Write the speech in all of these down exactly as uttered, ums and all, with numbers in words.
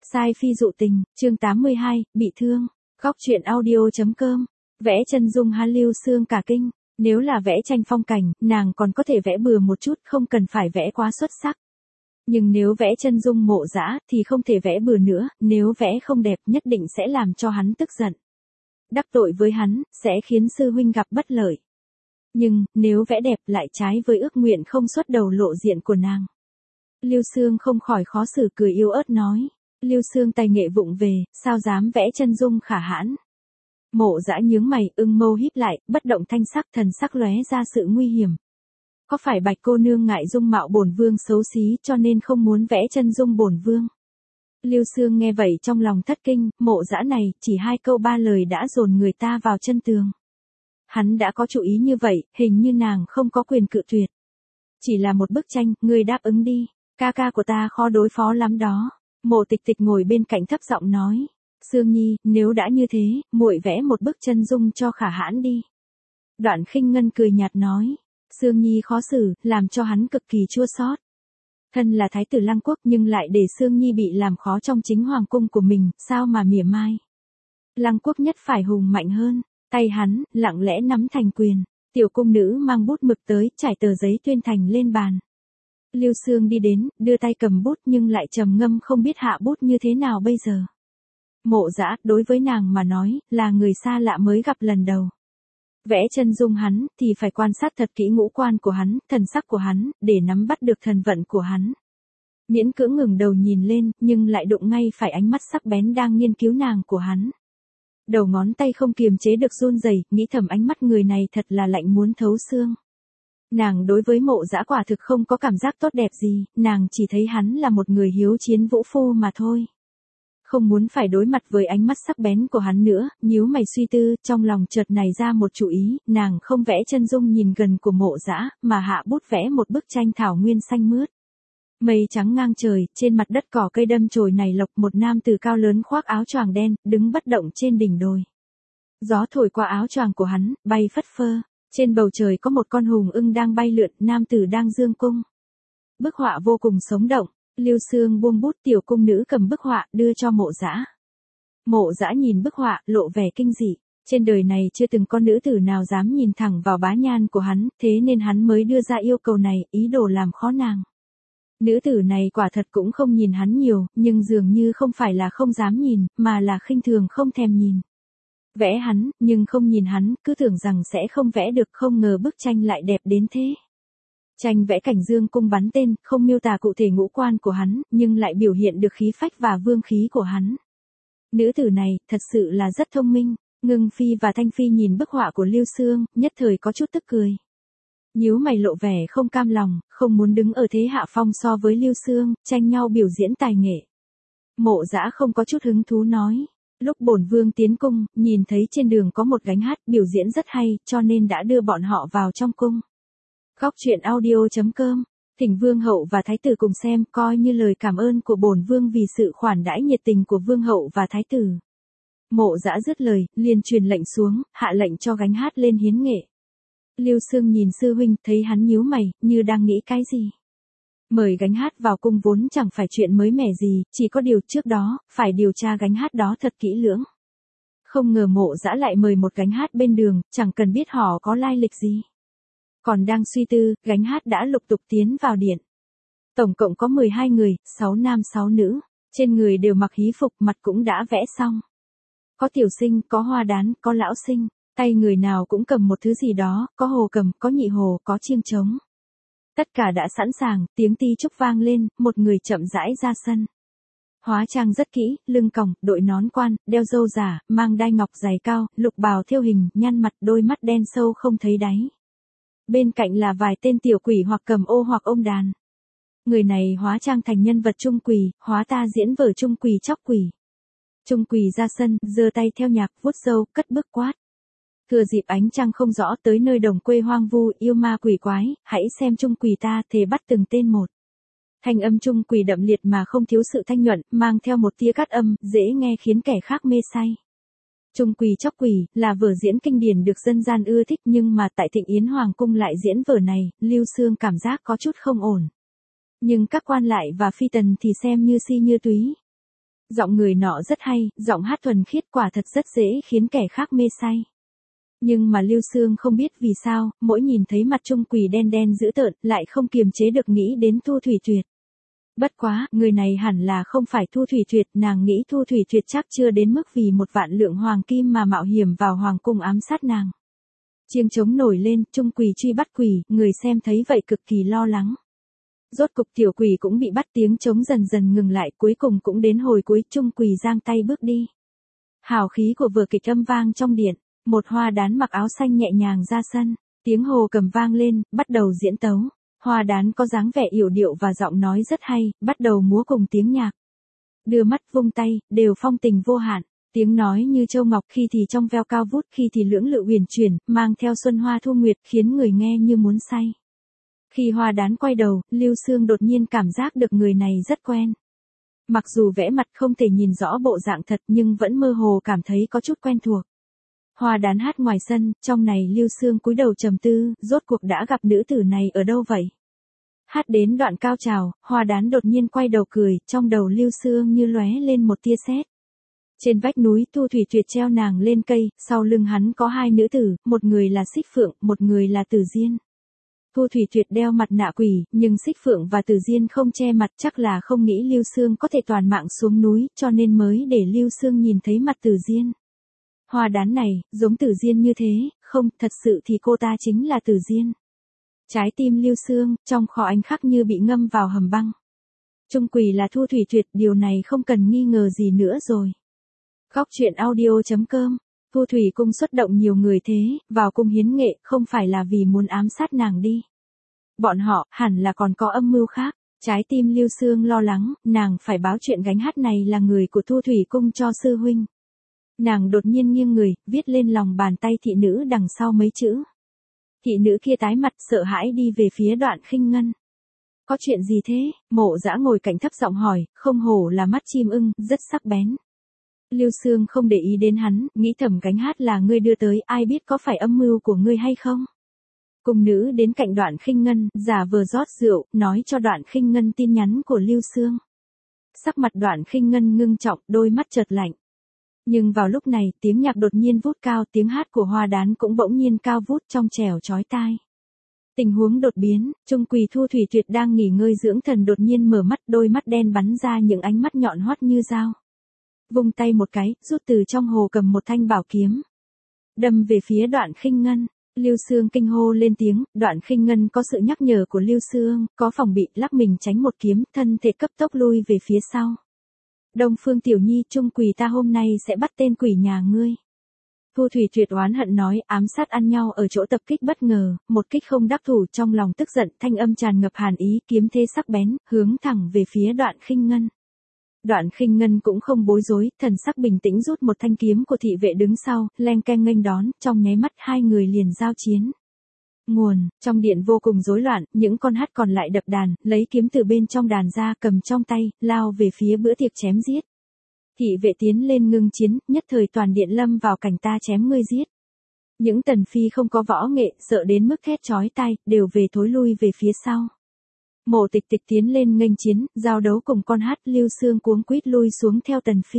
Sai phi dụ tình, chương tám mươi hai, bị thương. Góc truyện audio.com. Vẽ chân dung Hà Lưu Sương cả kinh, nếu là vẽ tranh phong cảnh, nàng còn có thể vẽ bừa một chút, không cần phải vẽ quá xuất sắc. Nhưng nếu vẽ chân dung Mộ Dã thì không thể vẽ bừa nữa, nếu vẽ không đẹp nhất định sẽ làm cho hắn tức giận. Đắc tội với hắn, sẽ khiến sư huynh gặp bất lợi. Nhưng, nếu vẽ đẹp lại trái với ước nguyện không xuất đầu lộ diện của nàng. Lưu Sương không khỏi khó xử cười yếu ớt nói. Lưu Sương tài nghệ vụng về, sao dám vẽ chân dung Khả Hãn. Mộ Dã nhướng mày, ưng mâu híp lại, bất động thanh sắc, thần sắc lóe ra sự nguy hiểm. Có phải Bạch cô nương ngại dung mạo bổn vương xấu xí cho nên không muốn vẽ chân dung bổn vương? Lưu Sương nghe vậy trong lòng thất kinh, Mộ Dã này, chỉ hai câu ba lời đã dồn người ta vào chân tường. Hắn đã có chủ ý như vậy, hình như nàng không có quyền cự tuyệt. Chỉ là một bức tranh, ngươi đáp ứng đi, ca ca của ta khó đối phó lắm đó. Mộ Tịch Tịch ngồi bên cạnh thấp giọng nói, Sương Nhi, nếu đã như thế, muội vẽ một bức chân dung cho Khả Hãn đi. Đoạn Khinh Ngân cười nhạt nói, Sương Nhi khó xử, làm cho hắn cực kỳ chua xót. Thân là thái tử Lăng Quốc nhưng lại để Sương Nhi bị làm khó trong chính hoàng cung của mình, sao mà mỉa mai. Lăng Quốc nhất phải hùng mạnh hơn, tay hắn, lặng lẽ nắm thành quyền, tiểu cung nữ mang bút mực tới, trải tờ giấy tuyên thành lên bàn. Lưu Sương đi đến, đưa tay cầm bút nhưng lại trầm ngâm không biết hạ bút như thế nào bây giờ. Mộ Dã, đối với nàng mà nói, là người xa lạ mới gặp lần đầu. Vẽ chân dung hắn, thì phải quan sát thật kỹ ngũ quan của hắn, thần sắc của hắn, để nắm bắt được thần vận của hắn. Miễn cưỡng ngừng đầu nhìn lên, nhưng lại đụng ngay phải ánh mắt sắc bén đang nghiên cứu nàng của hắn. Đầu ngón tay không kiềm chế được run rẩy, nghĩ thầm ánh mắt người này thật là lạnh muốn thấu xương. Nàng đối với Mộ Dã quả thực không có cảm giác tốt đẹp gì, nàng chỉ thấy hắn là một người hiếu chiến vũ phu mà thôi. Không muốn phải đối mặt với ánh mắt sắc bén của hắn nữa, nhíu mày suy tư, trong lòng chợt nảy ra một chủ ý, nàng không vẽ chân dung nhìn gần của Mộ Dã, mà hạ bút vẽ một bức tranh thảo nguyên xanh mướt. Mây trắng ngang trời, trên mặt đất cỏ cây đâm chồi nảy lộc, một nam tử cao lớn khoác áo choàng đen, đứng bất động trên đỉnh đồi. Gió thổi qua áo choàng của hắn, bay phất phơ. Trên bầu trời có một con hùng ưng đang bay lượn, nam tử đang dương cung. Bức họa vô cùng sống động, Lưu Sương buông bút, tiểu cung nữ cầm bức họa, đưa cho Mộ Dã. Mộ Dã nhìn bức họa, lộ vẻ kinh dị. Trên đời này chưa từng có nữ tử nào dám nhìn thẳng vào bá nhan của hắn, thế nên hắn mới đưa ra yêu cầu này, ý đồ làm khó nàng. Nữ tử này quả thật cũng không nhìn hắn nhiều, nhưng dường như không phải là không dám nhìn, mà là khinh thường không thèm nhìn. Vẽ hắn, nhưng không nhìn hắn, cứ tưởng rằng sẽ không vẽ được, không ngờ bức tranh lại đẹp đến thế. Tranh vẽ cảnh dương cung bắn tên, không miêu tả cụ thể ngũ quan của hắn, nhưng lại biểu hiện được khí phách và vương khí của hắn. Nữ tử này, thật sự là rất thông minh. Ngưng Phi và Thanh Phi nhìn bức họa của Lưu Sương, nhất thời có chút tức cười. Nhíu mày lộ vẻ không cam lòng, không muốn đứng ở thế hạ phong so với Lưu Sương, tranh nhau biểu diễn tài nghệ. Mộ Dã không có chút hứng thú nói. Lúc bổn vương tiến cung, nhìn thấy trên đường có một gánh hát biểu diễn rất hay, cho nên đã đưa bọn họ vào trong cung. Góc truyện audio.com. Thỉnh vương hậu và thái tử cùng xem, coi như lời cảm ơn của bổn vương vì sự khoản đãi nhiệt tình của vương hậu và thái tử. Mộ Dã dứt lời, liền truyền lệnh xuống, hạ lệnh cho gánh hát lên hiến nghệ. Lưu Sương nhìn sư huynh, thấy hắn nhíu mày, như đang nghĩ cái gì. Mời gánh hát vào cung vốn chẳng phải chuyện mới mẻ gì, chỉ có điều trước đó, phải điều tra gánh hát đó thật kỹ lưỡng. Không ngờ Mộ Dã lại mời một gánh hát bên đường, chẳng cần biết họ có lai lịch gì. Còn đang suy tư, gánh hát đã lục tục tiến vào điện. Tổng cộng có mười hai người, sáu nam sáu nữ, trên người đều mặc hí phục, mặt cũng đã vẽ xong. Có tiểu sinh, có hoa đán, có lão sinh, tay người nào cũng cầm một thứ gì đó, có hồ cầm, có nhị hồ, có chiêng trống. Tất cả đã sẵn sàng, tiếng ti trúc vang lên, một người chậm rãi ra sân. Hóa trang rất kỹ, lưng còng, đội nón quan, đeo râu giả, mang đai ngọc giày cao, lục bào thêu hình, nhăn mặt, đôi mắt đen sâu không thấy đáy. Bên cạnh là vài tên tiểu quỷ hoặc cầm ô hoặc ôm đàn. Người này hóa trang thành nhân vật trung quỷ, hóa ta diễn vở trung quỷ chóc quỷ. Trung quỷ ra sân, giơ tay theo nhạc, vuốt râu, cất bước quát. Thừa dịp ánh trăng không rõ tới nơi đồng quê hoang vu, yêu ma quỷ quái, hãy xem trung quỷ ta, thề bắt từng tên một. Thanh âm trung quỷ đậm liệt mà không thiếu sự thanh nhuận, mang theo một tia cắt âm, dễ nghe khiến kẻ khác mê say. Trung quỷ chóc quỷ, là vở diễn kinh điển được dân gian ưa thích, nhưng mà tại Thịnh Yến Hoàng cung lại diễn vở này, Lưu Sương cảm giác có chút không ổn. Nhưng các quan lại và phi tần thì xem như si như túy. Giọng người nọ rất hay, giọng hát thuần khiết quả thật rất dễ khiến kẻ khác mê say. Nhưng mà Lưu Sương không biết vì sao, mỗi nhìn thấy mặt Trung Quỳ đen đen dữ tợn, lại không kiềm chế được nghĩ đến Thu Thủy Tuyệt. Bất quá, người này hẳn là không phải Thu Thủy Tuyệt, nàng nghĩ Thu Thủy Tuyệt chắc chưa đến mức vì một vạn lượng hoàng kim mà mạo hiểm vào hoàng cung ám sát nàng. Chiêng trống nổi lên, Trung Quỳ truy bắt quỷ, người xem thấy vậy cực kỳ lo lắng. Rốt cục tiểu quỷ cũng bị bắt, tiếng trống dần dần ngừng lại, cuối cùng cũng đến hồi cuối, Trung Quỳ giang tay bước đi. Hào khí của vở kịch âm vang trong điện, một hoa đán mặc áo xanh nhẹ nhàng ra sân, tiếng hồ cầm vang lên, bắt đầu diễn tấu. Hoa đán có dáng vẻ yểu điệu và giọng nói rất hay, bắt đầu múa cùng tiếng nhạc. Đưa mắt vung tay, đều phong tình vô hạn, tiếng nói như châu ngọc, khi thì trong veo cao vút, khi thì lưỡng lự huyền chuyển, mang theo xuân hoa thu nguyệt, khiến người nghe như muốn say. Khi hoa đán quay đầu, Lưu Sương đột nhiên cảm giác được người này rất quen. Mặc dù vẽ mặt không thể nhìn rõ bộ dạng thật nhưng vẫn mơ hồ cảm thấy có chút quen thuộc. Hoa đán hát ngoài sân, trong này Lưu Sương cúi đầu trầm tư, rốt cuộc đã gặp nữ tử này ở đâu vậy? Hát đến đoạn cao trào, hoa đán đột nhiên quay đầu cười, trong đầu Lưu Sương như lóe lên một tia sét. Trên vách núi Thu Thủy Tuyệt treo nàng lên cây, sau lưng hắn có hai nữ tử, một người là Xích Phượng, một người là Tử Diên. Thu Thủy Tuyệt đeo mặt nạ quỷ, nhưng Xích Phượng và Tử Diên không che mặt, chắc là không nghĩ Lưu Sương có thể toàn mạng xuống núi, cho nên mới để Lưu Sương nhìn thấy mặt Tử Diên. Hoa đán này, giống Tử Diên như thế, không, thật sự thì cô ta chính là Tử Diên. Trái tim Lưu Sương, trong kho ánh khắc như bị ngâm vào hầm băng. Trung Quỳ là Thu Thủy Tuyệt, điều này không cần nghi ngờ gì nữa rồi. Góc truyện audio chấm com. Thu Thủy cung xuất động nhiều người thế, vào cung hiến nghệ, không phải là vì muốn ám sát nàng đi. Bọn họ, hẳn là còn có âm mưu khác. Trái tim Lưu Sương lo lắng, nàng phải báo chuyện gánh hát này là người của Thu Thủy cung cho sư huynh. Nàng đột nhiên nghiêng người, viết lên lòng bàn tay thị nữ đằng sau mấy chữ. Thị nữ kia tái mặt sợ hãi đi về phía Đoạn Khinh Ngân. Có chuyện gì thế? Mộ Dã ngồi cạnh thấp giọng hỏi, không hổ là mắt chim ưng, rất sắc bén. Lưu Sương không để ý đến hắn, nghĩ thầm gánh hát là ngươi đưa tới, ai biết có phải âm mưu của ngươi hay không? Cung nữ đến cạnh Đoạn Khinh Ngân, giả vờ rót rượu, nói cho Đoạn Khinh Ngân tin nhắn của Lưu Sương. Sắc mặt Đoạn Khinh Ngân ngưng trọng, đôi mắt chợt lạnh. Nhưng vào lúc này, tiếng nhạc đột nhiên vút cao, tiếng hát của hoa đán cũng bỗng nhiên cao vút trong trẻo chói tai. Tình huống đột biến, Trung Quỳ Thu Thủy Tuyệt đang nghỉ ngơi dưỡng thần đột nhiên mở mắt, đôi mắt đen bắn ra những ánh mắt nhọn hoắt như dao. Vung tay một cái, rút từ trong hồ cầm một thanh bảo kiếm. Đâm về phía Đoạn Khinh Ngân. Lưu Sương kinh hô lên tiếng, Đoạn Khinh Ngân có sự nhắc nhở của Lưu Sương, có phòng bị, lắc mình tránh một kiếm, thân thể cấp tốc lui về phía sau. Đông Phương Tiểu Nhi, Trung Quỳ ta hôm nay sẽ bắt tên quỷ nhà ngươi. Thu Thủy Tuyệt oán hận nói, ám sát ăn nhau ở chỗ tập kích bất ngờ, một kích không đắc thủ, trong lòng tức giận, thanh âm tràn ngập hàn ý, kiếm thế sắc bén, hướng thẳng về phía Đoạn Khinh Ngân. Đoạn Khinh Ngân cũng không bối rối, thần sắc bình tĩnh rút một thanh kiếm của thị vệ đứng sau, leng keng nghênh đón, trong nháy mắt hai người liền giao chiến. Nguồn, trong điện vô cùng rối loạn, những con hát còn lại đập đàn, lấy kiếm từ bên trong đàn ra, cầm trong tay, lao về phía bữa tiệc chém giết. Thị vệ tiến lên ngưng chiến, nhất thời toàn điện lâm vào cảnh ta chém ngươi giết. Những tần phi không có võ nghệ, sợ đến mức thét chói tai, đều về thối lui về phía sau. Mộ Tịch Tịch tiến lên nghênh chiến, giao đấu cùng con hát, Lưu Sương cuống quýt lui xuống theo tần phi.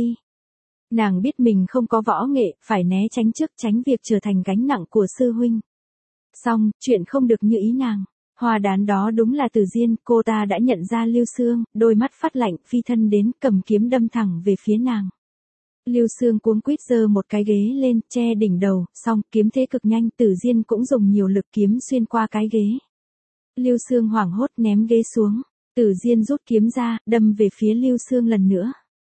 Nàng biết mình không có võ nghệ, phải né tránh trước, tránh việc trở thành gánh nặng của sư huynh. Xong, chuyện không được như ý nàng. Hoa đán đó đúng là Tử Diên, cô ta đã nhận ra Lưu Sương, đôi mắt phát lạnh, phi thân đến, cầm kiếm đâm thẳng về phía nàng. Lưu Sương cuống quýt giơ một cái ghế lên, che đỉnh đầu, xong, kiếm thế cực nhanh, Tử Diên cũng dùng nhiều lực kiếm xuyên qua cái ghế. Lưu Sương hoảng hốt ném ghế xuống, Tử Diên rút kiếm ra, đâm về phía Lưu Sương lần nữa.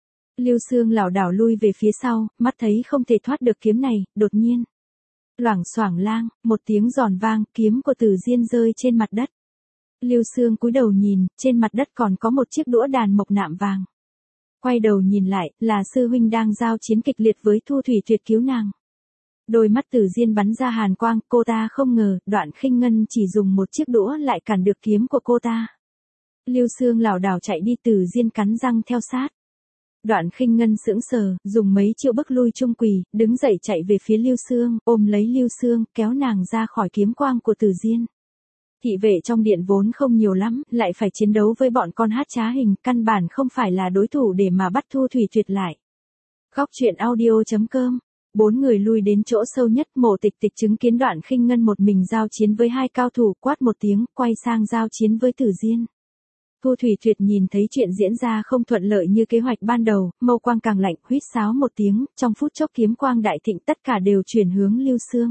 Lưu Sương lảo đảo lui về phía sau, mắt thấy không thể thoát được kiếm này, đột nhiên. Loảng xoảng lang, một tiếng giòn vang, kiếm của Tử Diên rơi trên mặt đất. Lưu Sương cúi đầu nhìn, trên mặt đất còn có một chiếc đũa đàn mộc nạm vàng. Quay đầu nhìn lại, là sư huynh đang giao chiến kịch liệt với Thu Thủy Tuyệt cứu nàng. Đôi mắt Tử Diên bắn ra hàn quang, cô ta không ngờ, Đoạn Khinh Ngân chỉ dùng một chiếc đũa lại cản được kiếm của cô ta. Lưu Sương lảo đảo chạy đi, Tử Diên cắn răng theo sát. Đoạn Khinh Ngân sững sờ, dùng mấy chiêu bức lui Trung Quỳ, đứng dậy chạy về phía Lưu Sương, ôm lấy Lưu Sương, kéo nàng ra khỏi kiếm quang của Tử Diên. Thị vệ trong điện vốn không nhiều lắm, lại phải chiến đấu với bọn con hát trá hình, căn bản không phải là đối thủ để mà bắt Thu Thủy Tuyệt lại. Góc truyện audio chấm com. Bốn người lui đến chỗ sâu nhất, Mộ Tịch Tịch chứng kiến Đoạn Khinh Ngân một mình giao chiến với hai cao thủ, quát một tiếng, quay sang giao chiến với Tử Diên. Thu Thủy Tuyệt nhìn thấy chuyện diễn ra không thuận lợi như kế hoạch ban đầu, mâu quang càng lạnh, huýt sáo một tiếng, trong phút chốc kiếm quang đại thịnh tất cả đều chuyển hướng Lưu Xương.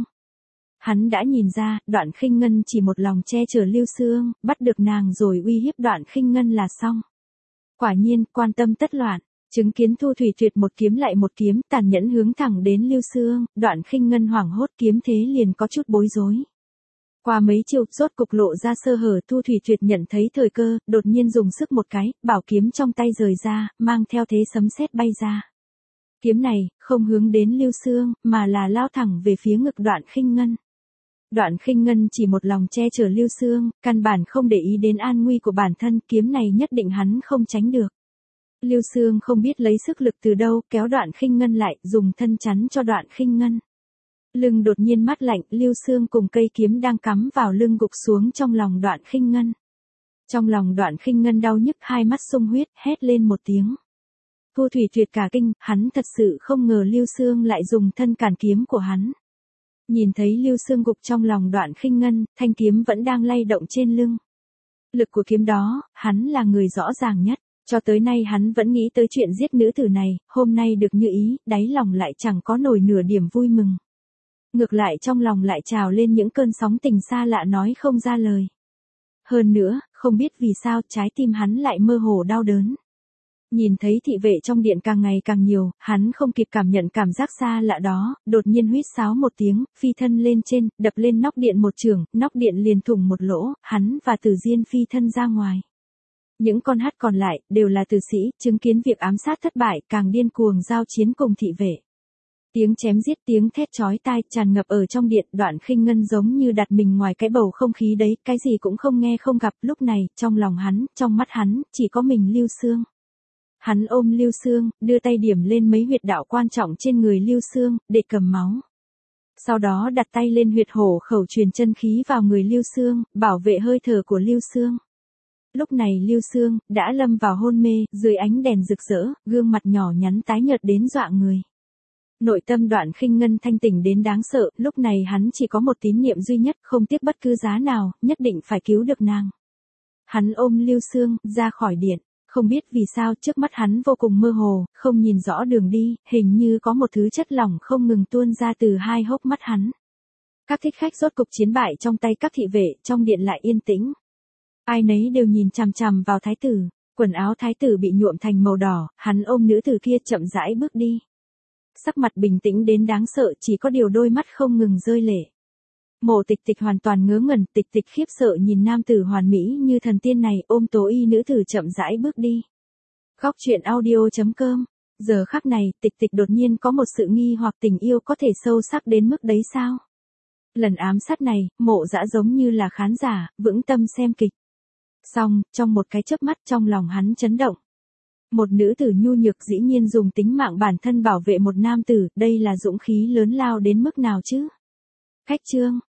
Hắn đã nhìn ra, Đoạn Khinh Ngân chỉ một lòng che chở Lưu Xương, bắt được nàng rồi uy hiếp Đoạn Khinh Ngân là xong. Quả nhiên, quan tâm tất loạn, chứng kiến Thu Thủy Tuyệt một kiếm lại một kiếm, tàn nhẫn hướng thẳng đến Lưu Xương, Đoạn Khinh Ngân hoảng hốt kiếm thế liền có chút bối rối. Qua mấy chiêu, rốt cục lộ ra sơ hở, Thu Thủy Tuyệt nhận thấy thời cơ, đột nhiên dùng sức một cái, bảo kiếm trong tay rời ra, mang theo thế sấm sét bay ra. Kiếm này, không hướng đến Lưu Xương, mà là lao thẳng về phía ngực Đoạn Khinh Ngân. Đoạn Khinh Ngân chỉ một lòng che chở Lưu Xương, căn bản không để ý đến an nguy của bản thân, kiếm này nhất định hắn không tránh được. Lưu Xương không biết lấy sức lực từ đâu, kéo Đoạn Khinh Ngân lại, dùng thân chắn cho Đoạn Khinh Ngân. Lưng đột nhiên mát lạnh, Lưu Xương cùng cây kiếm đang cắm vào lưng gục xuống trong lòng Đoạn Khinh Ngân. Trong lòng Đoạn Khinh Ngân đau nhức, hai mắt sung huyết, hét lên một tiếng. Thu Thủy Tuyệt cả kinh, hắn thật sự không ngờ Lưu Xương lại dùng thân cản kiếm của hắn. Nhìn thấy Lưu Xương gục trong lòng Đoạn Khinh Ngân, thanh kiếm vẫn đang lay động trên lưng. Lực của kiếm đó, hắn là người rõ ràng nhất. Cho tới nay hắn vẫn nghĩ tới chuyện giết nữ tử này, hôm nay được như ý, đáy lòng lại chẳng có nổi nửa điểm vui mừng. Ngược lại trong lòng lại trào lên những cơn sóng tình xa lạ nói không ra lời. Hơn nữa, không biết vì sao trái tim hắn lại mơ hồ đau đớn. Nhìn thấy thị vệ trong điện càng ngày càng nhiều, hắn không kịp cảm nhận cảm giác xa lạ đó, đột nhiên huýt sáo một tiếng, phi thân lên trên, đập lên nóc điện một chưởng, nóc điện liền thủng một lỗ, hắn và Tử Diên phi thân ra ngoài. Những con hát còn lại, đều là tử sĩ, chứng kiến việc ám sát thất bại, càng điên cuồng giao chiến cùng thị vệ. Tiếng chém giết, tiếng thét chói tai, tràn ngập ở trong điện, Đoạn Khinh Ngân giống như đặt mình ngoài cái bầu không khí đấy, cái gì cũng không nghe không gặp, lúc này, trong lòng hắn, trong mắt hắn, chỉ có mình Lưu Xương. Hắn ôm Lưu Xương, đưa tay điểm lên mấy huyệt đạo quan trọng trên người Lưu Xương, để cầm máu. Sau đó đặt tay lên huyệt hổ khẩu truyền chân khí vào người Lưu Xương, bảo vệ hơi thở của Lưu Xương. Lúc này Lưu Xương, đã lâm vào hôn mê, dưới ánh đèn rực rỡ, gương mặt nhỏ nhắn tái nhợt đến dọa người. Nội tâm Đoạn Khinh Ngân thanh tỉnh đến đáng sợ, lúc này hắn chỉ có một tín niệm duy nhất, không tiếc bất cứ giá nào, nhất định phải cứu được nàng. Hắn ôm Lưu Xương, ra khỏi điện, không biết vì sao trước mắt hắn vô cùng mơ hồ, không nhìn rõ đường đi, hình như có một thứ chất lỏng không ngừng tuôn ra từ hai hốc mắt hắn. Các thích khách rốt cục chiến bại trong tay các thị vệ, trong điện lại yên tĩnh. Ai nấy đều nhìn chằm chằm vào thái tử, quần áo thái tử bị nhuộm thành màu đỏ, hắn ôm nữ tử kia chậm rãi bước đi. Sắc mặt bình tĩnh đến đáng sợ, chỉ có điều đôi mắt không ngừng rơi lệ. Mộ Tịch Tịch hoàn toàn ngớ ngẩn, Tịch Tịch khiếp sợ nhìn nam tử hoàn mỹ như thần tiên này, ôm tố y nữ tử chậm rãi bước đi. Góc truyện audio chấm com. Giờ khắc này, Tịch Tịch đột nhiên có một sự nghi hoặc tình yêu có thể sâu sắc đến mức đấy sao? Lần ám sát này, Mộ Dã giống như là khán giả, vững tâm xem kịch. Xong, trong một cái chớp mắt trong lòng hắn chấn động. Một nữ tử nhu nhược dĩ nhiên dùng tính mạng bản thân bảo vệ một nam tử, đây là dũng khí lớn lao đến mức nào chứ? Khách chương.